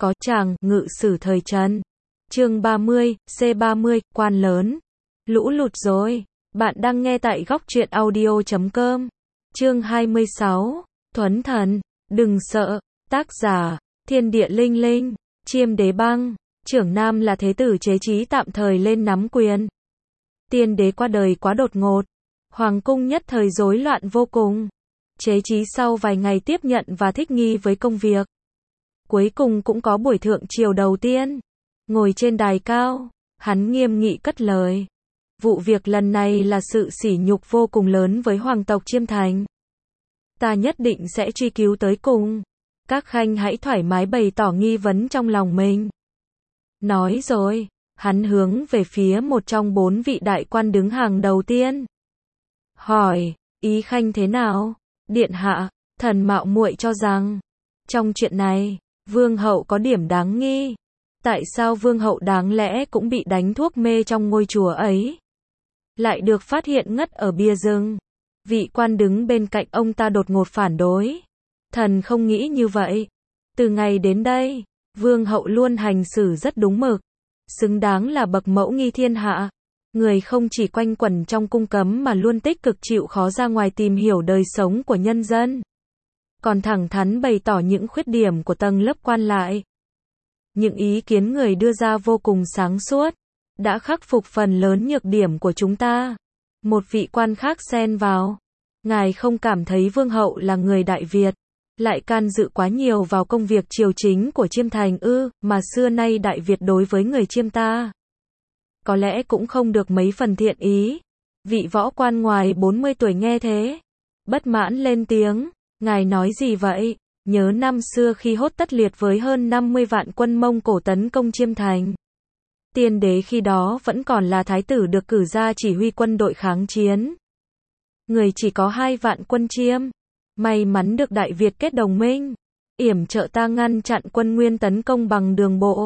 có chàng ngự sử thời Trần. Chương 30, C30, quan lớn. Lũ lụt rồi. Bạn đang nghe tại góc truyện audio.com. Chương 26, Thuấn thần, đừng sợ. Tác giả, Thiên địa linh linh. Chiêm đế băng. Trưởng Nam là thế tử chế chí tạm thời lên nắm quyền. Tiên đế qua đời quá đột ngột. Hoàng cung nhất thời rối loạn vô cùng. Chế chí sau vài ngày tiếp nhận và thích nghi với công việc. Cuối cùng cũng có buổi thượng triều đầu tiên. Ngồi trên đài cao, hắn nghiêm nghị cất lời. Vụ việc lần này là sự sỉ nhục vô cùng lớn với hoàng tộc Chiêm Thành. Ta nhất định sẽ truy cứu tới cùng. Các khanh hãy thoải mái bày tỏ nghi vấn trong lòng mình. Nói rồi, hắn hướng về phía một trong 4 vị đại quan đứng hàng đầu tiên. Hỏi, ý khanh thế nào? Điện hạ, thần mạo muội cho rằng, trong chuyện này, vương hậu có điểm đáng nghi. Tại sao vương hậu đáng lẽ cũng bị đánh thuốc mê trong ngôi chùa ấy, lại được phát hiện ngất ở bia rừng? Vị quan đứng bên cạnh ông ta đột ngột phản đối. Thần không nghĩ như vậy. Từ ngày đến đây, vương hậu luôn hành xử rất đúng mực, xứng đáng là bậc mẫu nghi thiên hạ. Người không chỉ quanh quẩn trong cung cấm mà luôn tích cực chịu khó ra ngoài tìm hiểu đời sống của nhân dân. Còn thẳng thắn bày tỏ những khuyết điểm của tầng lớp quan lại. Những ý kiến người đưa ra vô cùng sáng suốt, đã khắc phục phần lớn nhược điểm của chúng ta. Một vị quan khác xen vào. Ngài không cảm thấy vương hậu là người Đại Việt, lại can dự quá nhiều vào công việc triều chính của Chiêm Thành ư, mà xưa nay Đại Việt đối với người Chiêm ta có lẽ cũng không được mấy phần thiện ý. Vị võ quan ngoài 40 tuổi nghe thế, bất mãn lên tiếng. Ngài nói gì vậy? Nhớ năm xưa khi Hốt Tất Liệt với hơn 50 vạn quân Mông Cổ tấn công Chiêm Thành. Tiên đế khi đó vẫn còn là thái tử được cử ra chỉ huy quân đội kháng chiến. Người chỉ có 2 vạn quân Chiêm. May mắn được Đại Việt kết đồng minh, yểm trợ ta ngăn chặn quân Nguyên tấn công bằng đường bộ.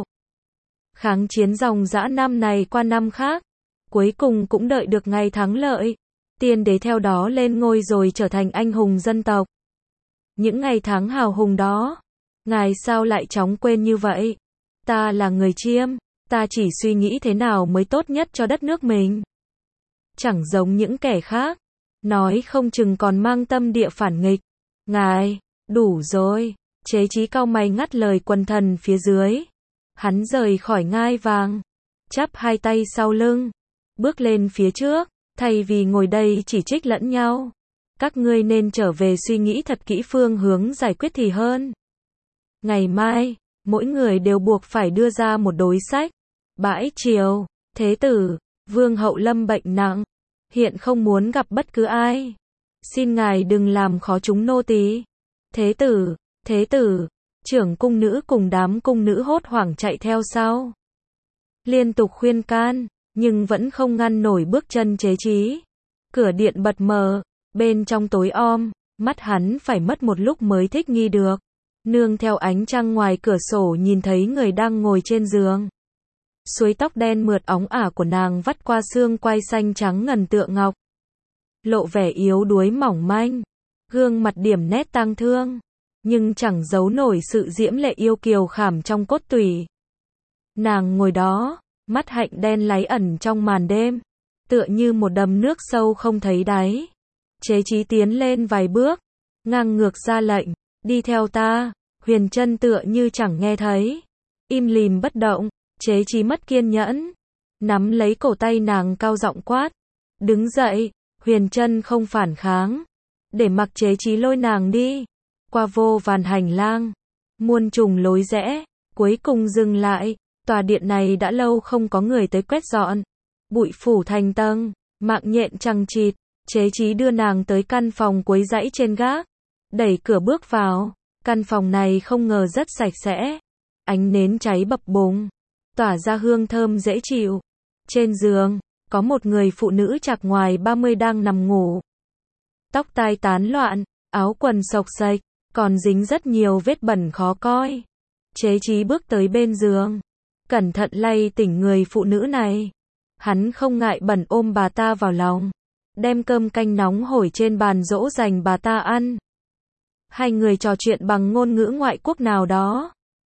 Kháng chiến dòng dã năm này qua năm khác, cuối cùng cũng đợi được ngày thắng lợi. Tiên đế theo đó lên ngôi rồi trở thành anh hùng dân tộc. Những ngày tháng hào hùng đó, ngài sao lại chóng quên như vậy? Ta là người Chiêm, ta chỉ suy nghĩ thế nào mới tốt nhất cho đất nước mình. Chẳng giống những kẻ khác, nói không chừng còn mang tâm địa phản nghịch. Ngài, đủ rồi. Chế chí cau mày ngắt lời quần thần phía dưới. Hắn rời khỏi ngai vàng, chắp hai tay sau lưng, bước lên phía trước, thay vì ngồi đây chỉ trích lẫn nhau. Các ngươi nên trở về suy nghĩ thật kỹ phương hướng giải quyết thì hơn. Ngày mai, mỗi người đều buộc phải đưa ra một đối sách. Bãi triều, thế tử, vương hậu lâm bệnh nặng, hiện không muốn gặp bất cứ ai. Xin ngài đừng làm khó chúng nô tỳ. Thế tử, trưởng cung nữ cùng đám cung nữ hốt hoảng chạy theo sau. Liên tục khuyên can, nhưng vẫn không ngăn nổi bước chân chế chí. Cửa điện bật mở, bên trong tối om, mắt hắn phải mất một lúc mới thích nghi được. Nương theo ánh trăng ngoài cửa sổ nhìn thấy người đang ngồi trên giường. Suối tóc đen mượt óng ả của nàng vắt qua xương quai xanh trắng ngần tựa ngọc. Lộ vẻ yếu đuối mỏng manh, gương mặt điểm nét tang thương, nhưng chẳng giấu nổi sự diễm lệ yêu kiều khảm trong cốt tủy. Nàng ngồi đó, mắt hạnh đen láy ẩn trong màn đêm, tựa như một đầm nước sâu không thấy đáy. Chế chí tiến lên vài bước, ngang ngược ra lệnh, đi theo ta. Huyền Trân tựa như chẳng nghe thấy, im lìm bất động. Chế chí mất kiên nhẫn, nắm lấy cổ tay nàng cao giọng quát. Đứng dậy. Huyền Trân không phản kháng, để mặc chế chí lôi nàng đi. Qua vô vàn hành lang, muôn trùng lối rẽ, cuối cùng dừng lại. Tòa điện này đã lâu không có người tới quét dọn, bụi phủ thành tầng, mạng nhện chằng chịt. Chế chí đưa nàng tới căn phòng cuối dãy trên gác, đẩy cửa bước vào. Căn phòng này không ngờ rất sạch sẽ, ánh nến cháy bập bùng, tỏa ra hương thơm dễ chịu. Trên giường, có một người phụ nữ chạc ngoài 30 đang nằm ngủ. Tóc tai tán loạn, áo quần xộc xệch, còn dính rất nhiều vết bẩn khó coi. Chế chí bước tới bên giường, cẩn thận lay tỉnh người phụ nữ này. Hắn không ngại bẩn ôm bà ta vào lòng, đem cơm canh nóng hổi trên bàn dỗ dành bà ta ăn. Hai người trò chuyện bằng ngôn ngữ ngoại quốc nào đó.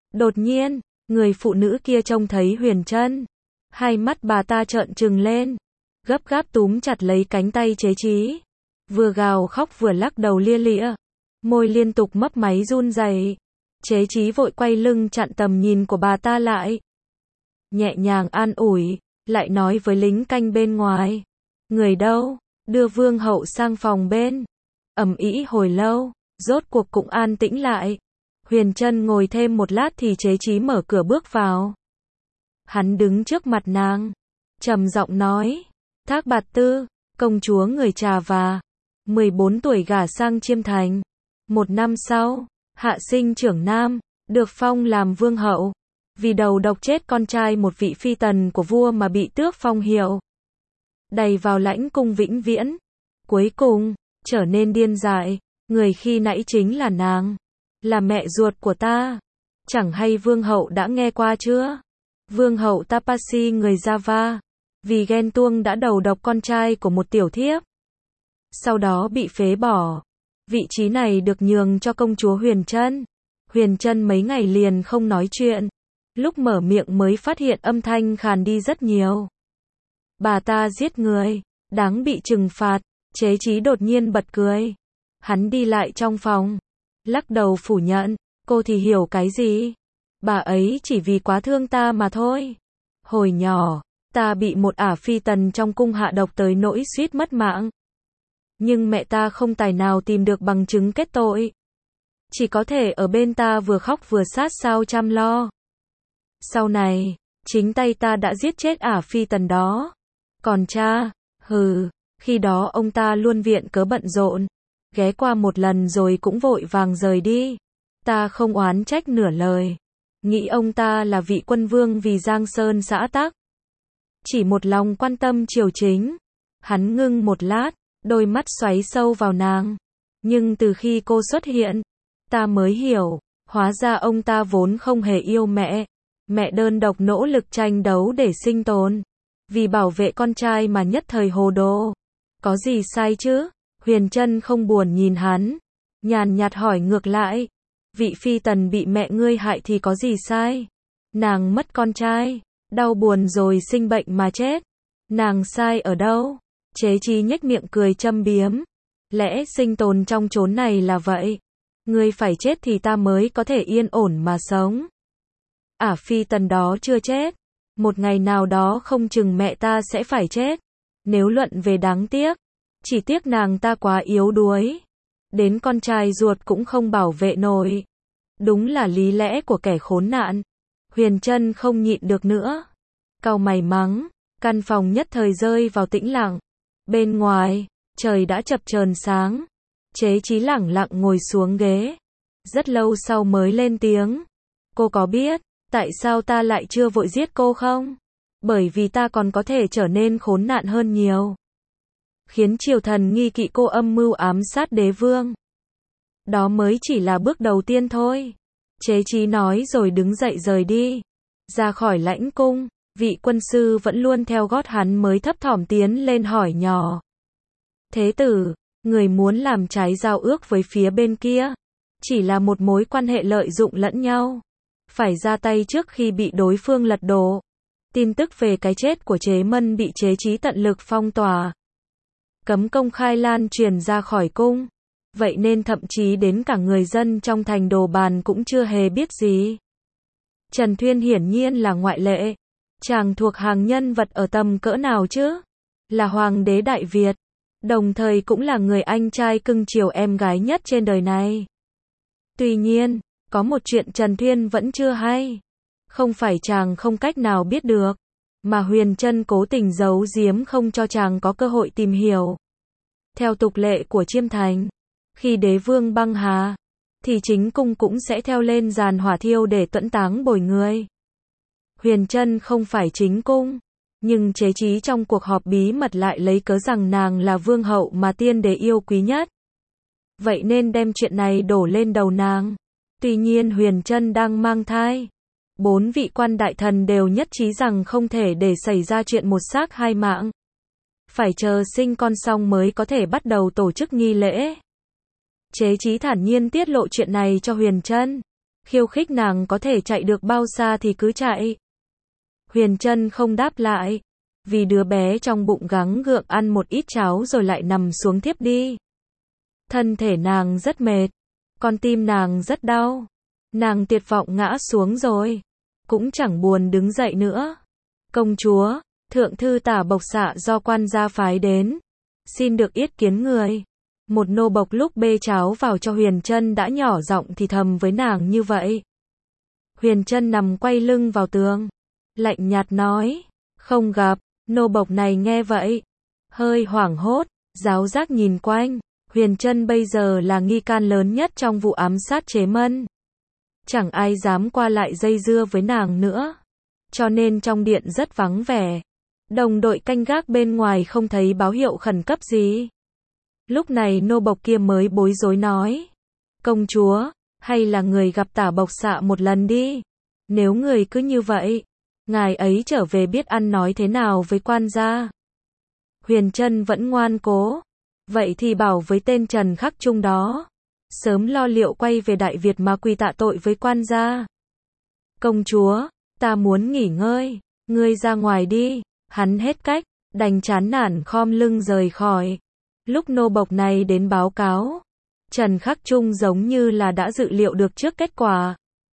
Đột nhiên, người phụ nữ kia trông thấy Huyền Trân. Hai mắt bà ta trợn trừng lên, gấp gáp túm chặt lấy cánh tay Chế Chí. Vừa gào khóc vừa lắc đầu lia lịa, môi liên tục mấp máy run rẩy. Chế Chí vội quay lưng chặn tầm nhìn của bà ta lại. Nhẹ nhàng an ủi, lại nói với lính canh bên ngoài. Người đâu? Đưa vương hậu sang phòng bên. Ầm ĩ hồi lâu, rốt cuộc cũng an tĩnh lại. Huyền Trân ngồi thêm một lát thì Chế Chí mở cửa bước vào. Hắn đứng trước mặt nàng, trầm giọng nói. Thác Bạt Tư, công chúa người Trà Và, 14 tuổi gả sang Chiêm Thành. Một năm sau, hạ sinh trưởng nam, được phong làm vương hậu. Vì đầu độc chết con trai một vị phi tần của vua mà bị tước phong hiệu. Đầy vào lãnh cung vĩnh viễn. Cuối cùng, trở nên điên dại. Người khi nãy chính là nàng. Là mẹ ruột của ta. Chẳng hay vương hậu đã nghe qua chưa? Vương hậu Tapasi người Java. Vì ghen tuông đã đầu độc con trai của một tiểu thiếp. Sau đó bị phế bỏ. Vị trí này được nhường cho công chúa Huyền Trân. Huyền Trân mấy ngày liền không nói chuyện. Lúc mở miệng mới phát hiện âm thanh khàn đi rất nhiều. Bà ta giết người, đáng bị trừng phạt. Chế Chí đột nhiên bật cười. Hắn đi lại trong phòng, lắc đầu phủ nhận. Cô thì hiểu cái gì? Bà ấy chỉ vì quá thương ta mà thôi. Hồi nhỏ, ta bị một ả phi tần trong cung hạ độc tới nỗi suýt mất mạng. Nhưng mẹ ta không tài nào tìm được bằng chứng kết tội. Chỉ có thể ở bên ta vừa khóc vừa sát sao chăm lo. Sau này, chính tay ta đã giết chết ả phi tần đó. Còn cha, khi đó ông ta luôn viện cớ bận rộn. Ghé qua một lần rồi cũng vội vàng rời đi. Ta không oán trách nửa lời. Nghĩ ông ta là vị quân vương vì Giang Sơn xã tắc. Chỉ một lòng quan tâm triều chính. Hắn ngưng một lát, đôi mắt xoáy sâu vào nàng. Nhưng từ khi cô xuất hiện, ta mới hiểu, hóa ra ông ta vốn không hề yêu mẹ. Mẹ đơn độc nỗ lực tranh đấu để sinh tồn. Vì bảo vệ con trai mà nhất thời hồ đồ. Có gì sai chứ? Huyền Trân không buồn nhìn hắn. Nhàn nhạt hỏi ngược lại. Vị phi tần bị mẹ ngươi hại thì có gì sai? Nàng mất con trai, đau buồn rồi sinh bệnh mà chết. Nàng sai ở đâu? Chế Chí nhếch miệng cười châm biếm. Lẽ sinh tồn trong chốn này là vậy. Ngươi phải chết thì ta mới có thể yên ổn mà sống. Ả phi tần đó chưa chết. Một ngày nào đó không chừng mẹ ta sẽ phải chết. Nếu luận về đáng tiếc, chỉ tiếc nàng ta quá yếu đuối. Đến con trai ruột cũng không bảo vệ nổi. Đúng là lý lẽ của kẻ khốn nạn. Huyền Trân không nhịn được nữa. Cau mày mắng. Căn phòng nhất thời rơi vào tĩnh lặng. Bên ngoài, trời đã chập chờn sáng. Chế Chí lẳng lặng ngồi xuống ghế. Rất lâu sau mới lên tiếng. Cô có biết, tại sao ta lại chưa vội giết cô không? Bởi vì ta còn có thể trở nên khốn nạn hơn nhiều. Khiến triều thần nghi kỵ cô âm mưu ám sát đế vương. Đó mới chỉ là bước đầu tiên thôi. Chế Chí nói rồi đứng dậy rời đi. Ra khỏi lãnh cung, vị quân sư vẫn luôn theo gót hắn mới thấp thỏm tiến lên hỏi nhỏ. Thế tử, người muốn làm trái giao ước với phía bên kia. Chỉ là một mối quan hệ lợi dụng lẫn nhau. Phải ra tay trước khi bị đối phương lật đổ. Tin tức về cái chết của Chế Mân bị Chế Chí tận lực phong tỏa. Cấm công khai lan truyền ra khỏi cung. Vậy nên thậm chí đến cả người dân trong thành Đồ Bàn cũng chưa hề biết gì. Trần Thuyên hiển nhiên là ngoại lệ. Chàng thuộc hàng nhân vật ở tầm cỡ nào chứ? Là hoàng đế Đại Việt. Đồng thời cũng là người anh trai cưng chiều em gái nhất trên đời này. Tuy nhiên, có một chuyện Trần Thuyên vẫn chưa hay. Không phải chàng không cách nào biết được, mà Huyền Trân cố tình giấu giếm không cho chàng có cơ hội tìm hiểu. Theo tục lệ của Chiêm Thành, khi đế vương băng hà, thì chính cung cũng sẽ theo lên giàn hỏa thiêu để tuẫn táng bồi người. Huyền Trân không phải chính cung, nhưng Chế Chí trong cuộc họp bí mật lại lấy cớ rằng nàng là vương hậu mà tiên đế yêu quý nhất. Vậy nên đem chuyện này đổ lên đầu nàng. Tuy nhiên Huyền Trân đang mang thai. 4 vị quan đại thần đều nhất trí rằng không thể để xảy ra chuyện một xác hai mạng. Phải chờ sinh con xong mới có thể bắt đầu tổ chức nghi lễ. Chế Chí thản nhiên tiết lộ chuyện này cho Huyền Trân. khiêu khích nàng có thể chạy được bao xa thì cứ chạy. Huyền Trân không đáp lại, vì đứa bé trong bụng gắng gượng ăn một ít cháo rồi lại nằm xuống thiếp đi. Thân thể nàng rất mệt, con tim nàng rất đau, nàng tuyệt vọng ngã xuống rồi, cũng chẳng buồn đứng dậy nữa. Công chúa, thượng thư Tả Bộc Xạ do quan gia phái đến, xin được yết kiến người. Một nô bộc lúc bê cháo vào cho Huyền Trân đã nhỏ giọng thì thầm với nàng như vậy. Huyền Trân nằm quay lưng vào tường, lạnh nhạt nói, không gặp. Nô bộc này nghe vậy, hơi hoảng hốt, giáo giác nhìn quanh. Huyền Trân bây giờ là nghi can lớn nhất trong vụ ám sát Chế Mân. Chẳng ai dám qua lại dây dưa với nàng nữa, cho nên trong điện rất vắng vẻ. Đồng đội canh gác bên ngoài không thấy báo hiệu khẩn cấp gì. Lúc này nô bộc kia mới bối rối nói, công chúa, hay là người gặp Tả Bộc Xạ một lần đi. Nếu người cứ như vậy, ngài ấy trở về biết ăn nói thế nào với quan gia. Huyền Trân vẫn ngoan cố, vậy thì bảo với tên Trần Khắc Trung đó, sớm lo liệu quay về Đại Việt mà quỳ tạ tội với quan gia. Công chúa, ta muốn nghỉ ngơi, ngươi ra ngoài đi. Hắn hết cách, đành chán nản khom lưng rời khỏi. Lúc nô bộc này đến báo cáo, Trần Khắc Trung giống như là đã dự liệu được trước kết quả.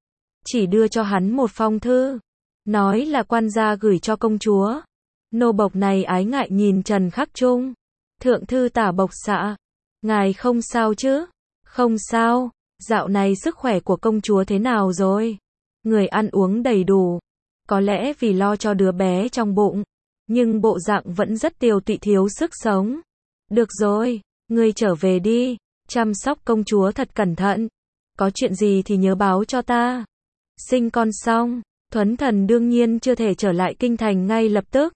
Chỉ đưa cho hắn một phong thư, nói là quan gia gửi cho công chúa. Nô bộc này ái ngại nhìn Trần Khắc Trung. Thượng thư Tả Bộc Xạ, ngài không sao chứ? Không sao, dạo này sức khỏe của công chúa thế nào rồi? Người ăn uống đầy đủ, có lẽ vì lo cho đứa bé trong bụng, nhưng bộ dạng vẫn rất tiều tụy thiếu sức sống. Được rồi, ngươi trở về đi, chăm sóc công chúa thật cẩn thận. Có chuyện gì thì nhớ báo cho ta. Sinh con xong, Thuấn Thần đương nhiên chưa thể trở lại kinh thành ngay lập tức.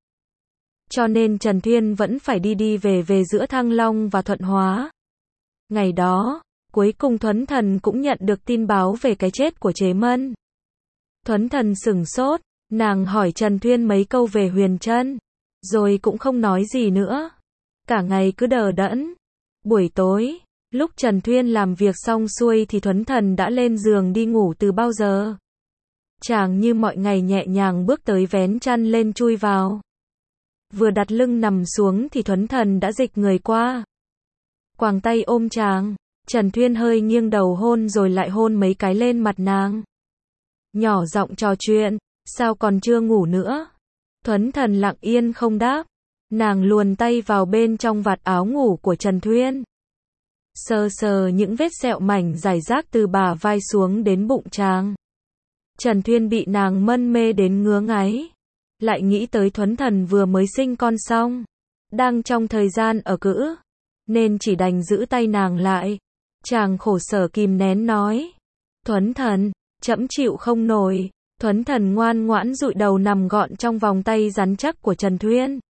Cho nên Trần Thuyên vẫn phải đi về giữa Thăng Long và Thuận Hóa. Ngày đó, cuối cùng Thuấn Thần cũng nhận được tin báo về cái chết của Chế Mân. Thuấn Thần sửng sốt, nàng hỏi Trần Thuyên mấy câu về Huyền Trân, rồi cũng không nói gì nữa. Cả ngày cứ đờ đẫn. Buổi tối, lúc Trần Thuyên làm việc xong xuôi thì Thuấn Thần đã lên giường đi ngủ từ bao giờ. Chàng như mọi ngày nhẹ nhàng bước tới vén chăn lên chui vào. Vừa đặt lưng nằm xuống thì Thuấn Thần đã dịch người qua, quàng tay ôm chàng. Trần Thuyên hơi nghiêng đầu hôn rồi lại hôn mấy cái lên mặt nàng. Nhỏ giọng trò chuyện, sao còn chưa ngủ nữa? Thuấn Thần lặng yên không đáp. Nàng luồn tay vào bên trong vạt áo ngủ của Trần Thuyên, sờ sờ những vết sẹo mảnh rải rác từ bả vai xuống đến bụng chàng. Trần Thuyên bị nàng mân mê đến ngứa ngáy, lại nghĩ tới Thuấn Thần vừa mới sinh con xong, đang trong thời gian ở cữ, nên chỉ đành giữ tay nàng lại. Chàng khổ sở kìm nén nói, Thuấn Thần, trẫm chịu không nổi. Thuấn Thần ngoan ngoãn dụi đầu nằm gọn trong vòng tay rắn chắc của Trần Thuyên.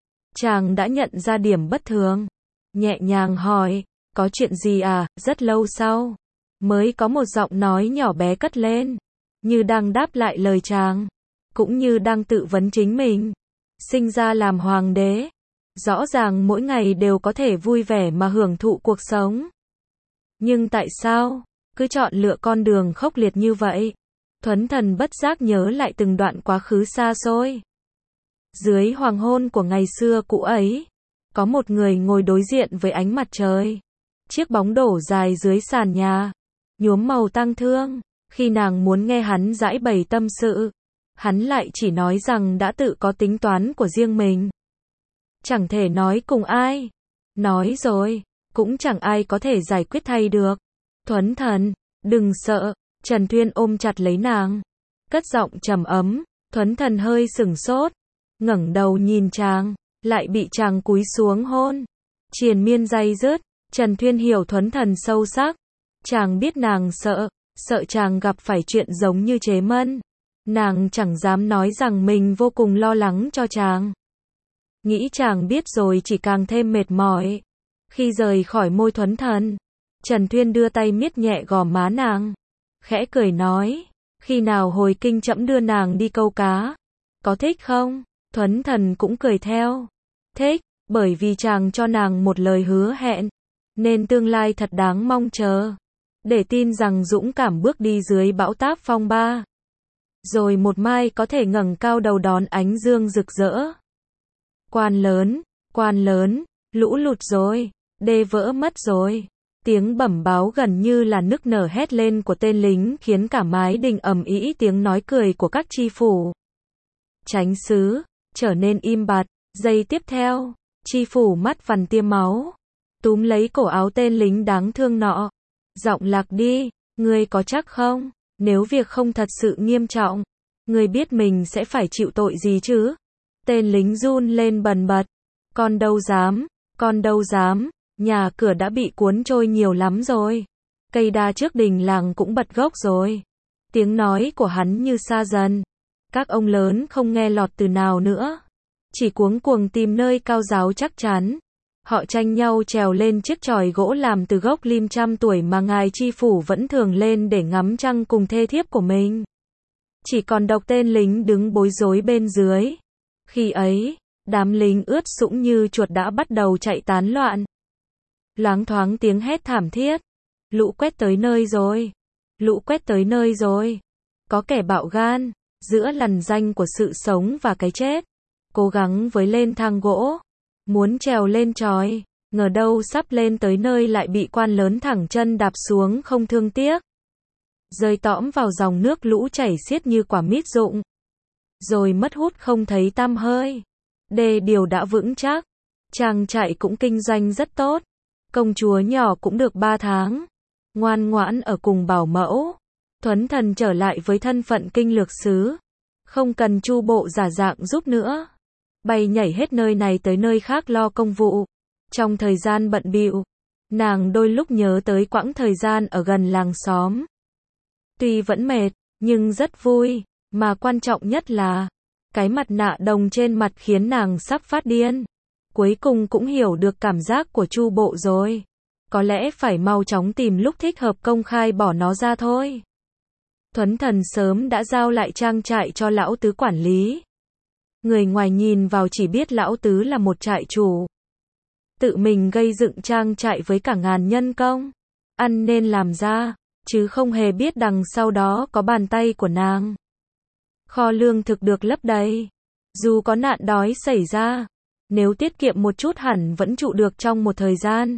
Chàng đã nhận ra điểm bất thường, nhẹ nhàng hỏi, có chuyện gì à? Rất lâu sau, mới có một giọng nói nhỏ bé cất lên, như đang đáp lại lời chàng, cũng như đang tự vấn chính mình. Sinh ra làm hoàng đế, rõ ràng mỗi ngày đều có thể vui vẻ mà hưởng thụ cuộc sống. Nhưng tại sao, cứ chọn lựa con đường khốc liệt như vậy? Thuấn Thần bất giác nhớ lại từng đoạn quá khứ xa xôi. Dưới hoàng hôn của ngày xưa cũ ấy, có một người ngồi đối diện với ánh mặt trời. Chiếc bóng đổ dài dưới sàn nhà, nhuốm màu tang thương. Khi nàng muốn nghe hắn giải bày tâm sự, hắn lại chỉ nói rằng đã tự có tính toán của riêng mình, chẳng thể nói cùng ai. Nói rồi, cũng chẳng ai có thể giải quyết thay được. Thuấn Thần, đừng sợ. Trần Thuyên ôm chặt lấy nàng, cất giọng trầm ấm. Thuấn Thần hơi sửng sốt, ngẩng đầu nhìn chàng, lại bị chàng cúi xuống hôn. Triền miên day dứt. Trần Thuyên hiểu Thuấn Thần sâu sắc. Chàng biết nàng sợ chàng gặp phải chuyện giống như Chế Mân. Nàng chẳng dám nói rằng mình vô cùng lo lắng cho chàng. Nghĩ chàng biết rồi chỉ càng thêm mệt mỏi. Khi rời khỏi môi Thuấn Thần, Trần Thuyên đưa tay miết nhẹ gò má nàng, khẽ cười nói, khi nào hồi kinh trẫm đưa nàng đi câu cá, có thích không? Thuấn Thần cũng cười theo, thích, bởi vì chàng cho nàng một lời hứa hẹn, nên tương lai thật đáng mong chờ. để tin rằng dũng cảm bước đi dưới bão táp phong ba. Rồi một mai có thể ngẩng cao đầu đón ánh dương rực rỡ. Quan lớn, lũ lụt rồi, đê vỡ mất rồi. Tiếng bẩm báo gần như là nức nở hét lên của tên lính khiến cả mái đình ầm ĩ tiếng nói cười của các tri phủ. Chánh xứ trở nên im bặt, giây tiếp theo, tri phủ mắt vằn tia máu, túm lấy cổ áo tên lính đáng thương nọ. Giọng lạc đi, ngươi có chắc không? Nếu việc không thật sự nghiêm trọng, ngươi biết mình sẽ phải chịu tội gì chứ? Tên lính run lên bần bật. Con đâu dám, nhà cửa đã bị cuốn trôi nhiều lắm rồi. Cây đa trước đình làng cũng bật gốc rồi. Tiếng nói của hắn như xa dần. Các ông lớn không nghe lọt từ nào nữa. Chỉ cuống cuồng tìm nơi cao ráo chắc chắn. Họ tranh nhau trèo lên chiếc chòi gỗ làm từ gốc lim trăm tuổi mà ngài tri phủ vẫn thường lên để ngắm trăng cùng thê thiếp của mình. Chỉ còn độc tên lính đứng bối rối bên dưới. Khi ấy, đám lính ướt sũng như chuột đã bắt đầu chạy tán loạn. Loáng thoáng tiếng hét thảm thiết. Lũ quét tới nơi rồi. Lũ quét tới nơi rồi. Có kẻ bạo gan, giữa lằn ranh của sự sống và cái chết. Cố gắng với lên thang gỗ. Muốn trèo lên chòi. Ngờ đâu sắp lên tới nơi lại bị quan lớn thẳng chân đạp xuống không thương tiếc. Rơi tõm vào dòng nước lũ chảy xiết như quả mít rụng. Rồi mất hút không thấy tăm hơi. Đê điều đã vững chắc. Trang trại cũng kinh doanh rất tốt. Công chúa nhỏ cũng được 3 tháng. Ngoan ngoãn ở cùng bảo mẫu. Thuấn Thần trở lại với thân phận kinh lược sứ. Không cần Chu Bộ giả dạng giúp nữa. Bay nhảy hết nơi này tới nơi khác lo công vụ. Trong thời gian bận bịu, nàng đôi lúc nhớ tới quãng thời gian ở gần làng xóm. Tuy vẫn mệt, nhưng rất vui, mà quan trọng nhất là cái mặt nạ đồng trên mặt khiến nàng sắp phát điên. Cuối cùng cũng hiểu được cảm giác của Chu Bộ rồi. Có lẽ phải mau chóng tìm lúc thích hợp công khai bỏ nó ra thôi. Thuấn Thần sớm đã giao lại trang trại cho lão tứ quản lý. Người ngoài nhìn vào chỉ biết lão tứ là một trại chủ. Tự mình gây dựng trang trại với cả ngàn nhân công. Ăn nên làm ra, chứ không hề biết đằng sau đó có bàn tay của nàng. Kho lương thực được lấp đầy. Dù có nạn đói xảy ra, nếu tiết kiệm một chút hẳn vẫn trụ được trong một thời gian.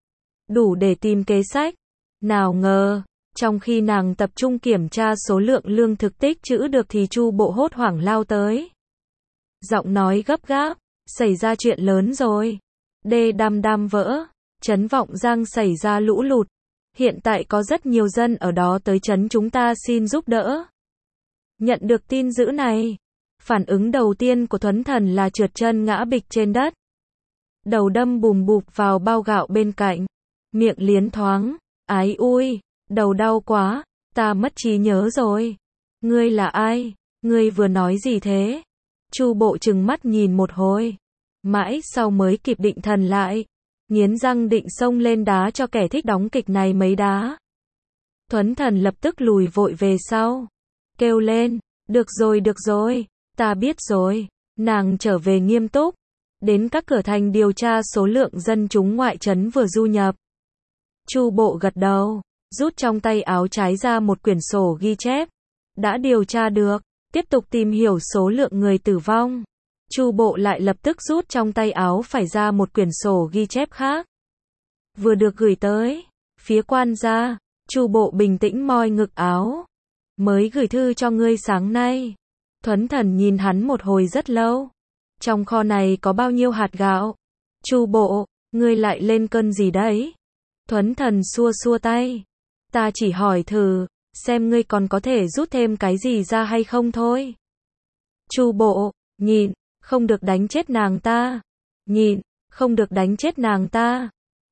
Đủ để tìm kế sách. Nào ngờ, trong khi nàng tập trung kiểm tra số lượng lương thực tích trữ được thì Chu Bộ hốt hoảng lao tới. Giọng nói gấp gáp, xảy ra chuyện lớn rồi. Đê đam vỡ, trấn Vọng Giang xảy ra lũ lụt. Hiện tại có rất nhiều dân ở đó tới trấn chúng ta xin giúp đỡ. Nhận được tin dữ này, phản ứng đầu tiên của Thuấn Thần là trượt chân ngã bịch trên đất. Đầu đâm bùm bụp vào bao gạo bên cạnh. Miệng liến thoáng, ái ui, đầu đau quá, ta mất trí nhớ rồi. Ngươi là ai? Ngươi vừa nói gì thế? Chu Bộ trừng mắt nhìn một hồi. Mãi sau mới kịp định thần lại. Nghiến răng định xông lên đá cho kẻ thích đóng kịch này mấy đá. Thuấn Thần lập tức lùi vội về sau. Kêu lên, được rồi, ta biết rồi. Nàng trở về nghiêm túc. Đến các cửa thành điều tra số lượng dân chúng ngoại trấn vừa du nhập. Chu Bộ gật đầu, rút trong tay áo trái ra một quyển sổ ghi chép. Đã điều tra được, tiếp tục tìm hiểu số lượng người tử vong. Chu Bộ lại lập tức rút trong tay áo phải ra một quyển sổ ghi chép khác. Vừa được gửi tới phía quan gia, Chu Bộ bình tĩnh moi ngực áo. Mới gửi thư cho ngươi sáng nay. Thuấn Thần nhìn hắn một hồi rất lâu. Trong kho này có bao nhiêu hạt gạo? Chu Bộ, ngươi lại lên cơn gì đấy? Thuấn Thần xua xua tay. Ta chỉ hỏi thử, xem ngươi còn có thể rút thêm cái gì ra hay không thôi. Chu Bộ, nhịn, không được đánh chết nàng ta. Nhịn, không được đánh chết nàng ta.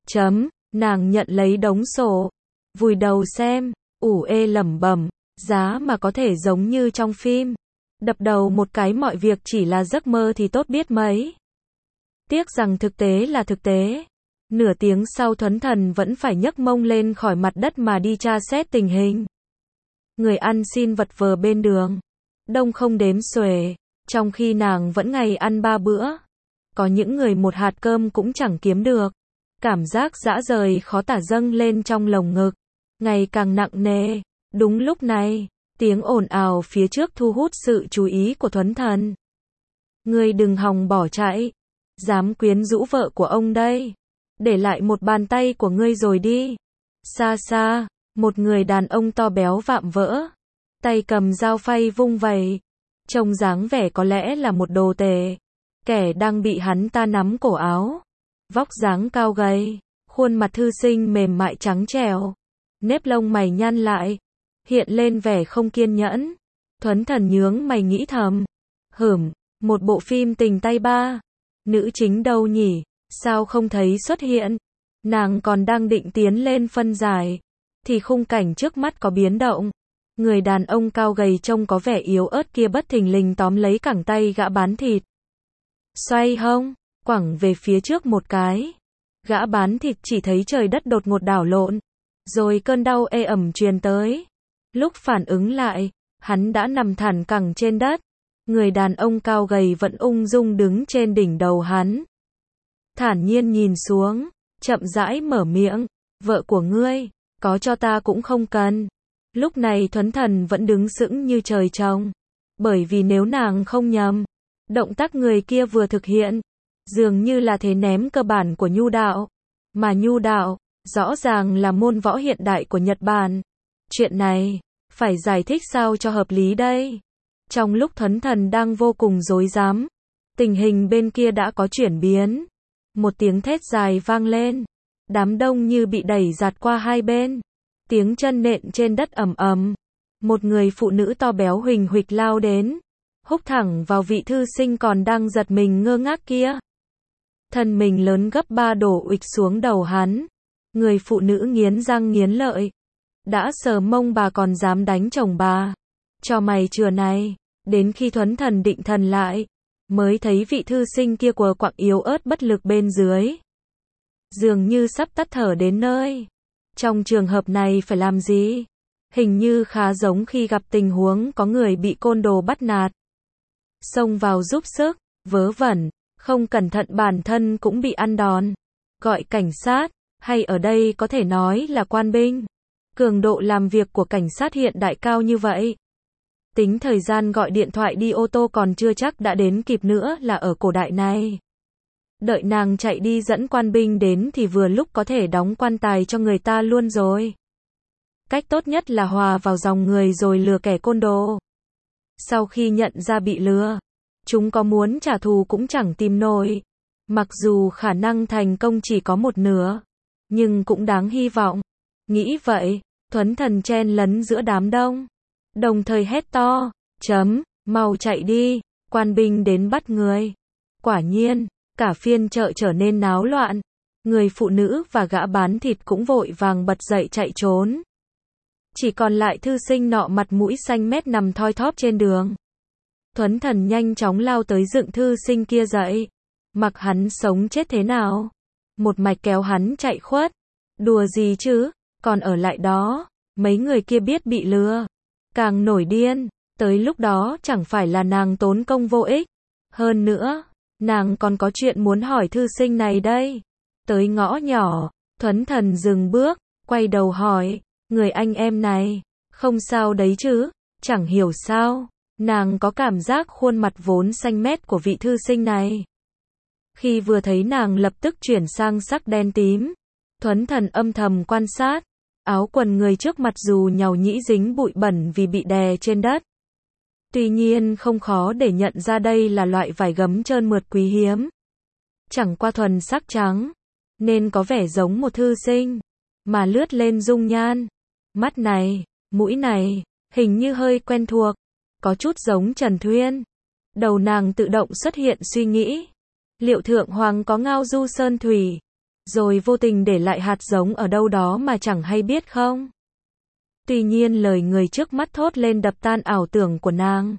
Nàng nhận lấy đống sổ. Vùi đầu xem, ủ ê lẩm bẩm, giá mà có thể giống như trong phim. Đập đầu một cái mọi việc chỉ là giấc mơ thì tốt biết mấy. Tiếc rằng thực tế là thực tế. Nửa tiếng sau Thuấn Thần vẫn phải nhấc mông lên khỏi mặt đất mà đi tra xét tình hình. Người ăn xin vật vờ bên đường. Đông không đếm xuể, trong khi nàng vẫn ngày ăn 3 bữa. Có những người một hạt cơm cũng chẳng kiếm được. Cảm giác dã rời khó tả dâng lên trong lồng ngực. ngày càng nặng nề. Đúng lúc này, tiếng ồn ào phía trước thu hút sự chú ý của Thuấn Thần. Ngươi đừng hòng bỏ chạy, dám quyến rũ vợ của ông đây, để lại một bàn tay của ngươi rồi đi. Xa xa, một người đàn ông to béo vạm vỡ, tay cầm dao phay vung vẩy, trông dáng vẻ có lẽ là một đồ tể, kẻ đang bị hắn ta nắm cổ áo. Vóc dáng cao gầy, khuôn mặt thư sinh mềm mại trắng trẻo, nếp lông mày nhăn lại, hiện lên vẻ không kiên nhẫn. Thuấn Thần nhướng mày nghĩ thầm, một bộ phim tình tay ba, nữ chính đâu nhỉ, sao không thấy xuất hiện? Nàng còn đang định tiến lên phân giải, thì khung cảnh trước mắt có biến động. Người đàn ông cao gầy trông có vẻ yếu ớt kia bất thình lình tóm lấy cẳng tay gã bán thịt. Xoay hông, quẳng về phía trước một cái. Gã bán thịt chỉ thấy trời đất đột ngột đảo lộn, rồi cơn đau ê ẩm truyền tới. Lúc phản ứng lại, hắn đã nằm thẳng cẳng trên đất. Người đàn ông cao gầy vẫn ung dung đứng trên đỉnh đầu hắn. Thản nhiên nhìn xuống, chậm rãi mở miệng, vợ của ngươi, có cho ta cũng không cần. Lúc này Thuấn Thần vẫn đứng sững như trời trồng, bởi vì nếu nàng không nhầm, động tác người kia vừa thực hiện, dường như là thế ném cơ bản của nhu đạo. Mà nhu đạo, rõ ràng là môn võ hiện đại của Nhật Bản. Chuyện này, phải giải thích sao cho hợp lý đây? Trong lúc Thuấn Thần đang vô cùng rối rắm, tình hình bên kia đã có chuyển biến. Một tiếng thét dài vang lên, đám đông như bị đẩy giạt qua hai bên. Tiếng chân nện trên đất ầm ầm. Một người phụ nữ to béo huỳnh huỵch lao đến, húc thẳng vào vị thư sinh còn đang giật mình ngơ ngác kia. Thân mình lớn gấp 3 đổ ụịch xuống đầu hắn. Người phụ nữ nghiến răng nghiến lợi. Đã sờ mông bà còn dám đánh chồng bà. Cho mày chừa này. Đến khi Thuấn Thần định thần lại, mới thấy vị thư sinh kia quờ quạng yếu ớt bất lực bên dưới. Dường như sắp tắt thở đến nơi. Trong trường hợp này phải làm gì? Hình như khá giống khi gặp tình huống có người bị côn đồ bắt nạt. Xông vào giúp sức, vớ vẩn, không cẩn thận bản thân cũng bị ăn đòn. Gọi cảnh sát, hay ở đây có thể nói là quan binh. Cường độ làm việc của cảnh sát hiện đại cao như vậy. Tính thời gian gọi điện thoại đi ô tô còn chưa chắc đã đến kịp nữa là ở cổ đại này. Đợi nàng chạy đi dẫn quan binh đến thì vừa lúc có thể đóng quan tài cho người ta luôn rồi. Cách tốt nhất là hòa vào dòng người rồi lừa kẻ côn đồ. Sau khi nhận ra bị lừa, chúng có muốn trả thù cũng chẳng tìm nổi. Mặc dù khả năng thành công chỉ có một nửa, nhưng cũng đáng hy vọng. Nghĩ vậy, Thuấn Thần chen lấn giữa đám đông, đồng thời hét to, mau chạy đi, quan binh đến bắt người. Quả nhiên, cả phiên chợ trở nên náo loạn. Người phụ nữ và gã bán thịt cũng vội vàng bật dậy chạy trốn. Chỉ còn lại thư sinh nọ mặt mũi xanh mét nằm thoi thóp trên đường. Thuấn Thần nhanh chóng lao tới dựng thư sinh kia dậy. Mặc hắn sống chết thế nào, một mạch kéo hắn chạy khuất. Đùa gì chứ, còn ở lại đó. Mấy người kia biết bị lừa, càng nổi điên. Tới lúc đó chẳng phải là nàng tốn công vô ích. Hơn nữa, nàng còn có chuyện muốn hỏi thư sinh này đây. Tới ngõ nhỏ, Thuấn Thần dừng bước, quay đầu hỏi, người anh em này, không sao đấy chứ? Chẳng hiểu sao, nàng có cảm giác khuôn mặt vốn xanh mét của vị thư sinh này. Khi vừa thấy nàng lập tức chuyển sang sắc đen tím. Thuấn Thần âm thầm quan sát, áo quần người trước mặt dù nhàu nhĩ dính bụi bẩn vì bị đè trên đất. Tuy nhiên không khó để nhận ra đây là loại vải gấm trơn mượt quý hiếm. Chẳng qua thuần sắc trắng, nên có vẻ giống một thư sinh. Mà lướt lên dung nhan, mắt này, mũi này, hình như hơi quen thuộc, có chút giống Trần Thuyên. Đầu nàng tự động xuất hiện suy nghĩ, liệu Thượng Hoàng có ngao du sơn thủy, rồi vô tình để lại hạt giống ở đâu đó mà chẳng hay biết không? Tuy nhiên lời người trước mắt thốt lên đập tan ảo tưởng của nàng.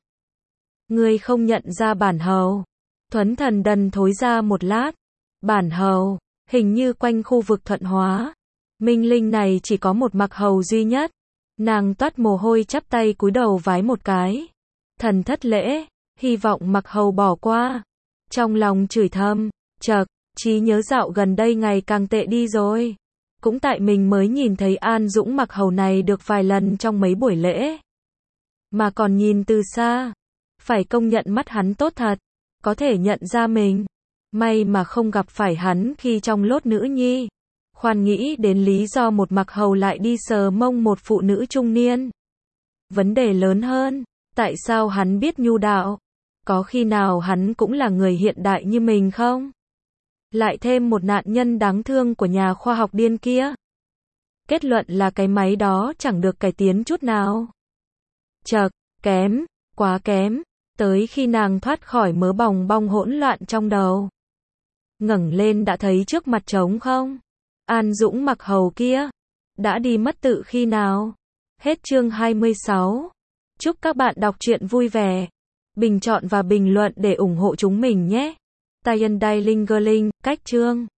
Ngươi không nhận ra bản hầu? Thuấn Thần đần thối ra một lát. Bản hầu, hình như quanh khu vực Thuận Hóa, Minh Linh này chỉ có một mặc hầu duy nhất. Nàng toát mồ hôi chắp tay cúi đầu vái một cái. Thần thất lễ, hy vọng mặc hầu bỏ qua. Trong lòng chửi thầm, chậc, trí nhớ dạo gần đây ngày càng tệ đi rồi. Cũng tại mình mới nhìn thấy An Dũng mặc hầu này được vài lần trong mấy buổi lễ. Mà còn nhìn từ xa. Phải công nhận mắt hắn tốt thật. Có thể nhận ra mình. May mà không gặp phải hắn khi trong lốt nữ nhi. Khoan nghĩ đến lý do một mặc hầu lại đi sờ mông một phụ nữ trung niên. Vấn đề lớn hơn. Tại sao hắn biết nhu đạo? Có khi nào hắn cũng là người hiện đại như mình không? Lại thêm một nạn nhân đáng thương của nhà khoa học điên kia. Kết luận là cái máy đó chẳng được cải tiến chút nào. Chậc, kém, quá kém. Tới khi nàng thoát khỏi mớ bòng bong hỗn loạn trong đầu. Ngẩng lên đã thấy trước mặt trống không? An Dũng mặc hầu kia. Đã đi mất tự khi nào? Hết chương 26. Chúc các bạn đọc truyện vui vẻ. Bình chọn và bình luận để ủng hộ chúng mình nhé. Tyen Dai Ling Gerling, cách chương.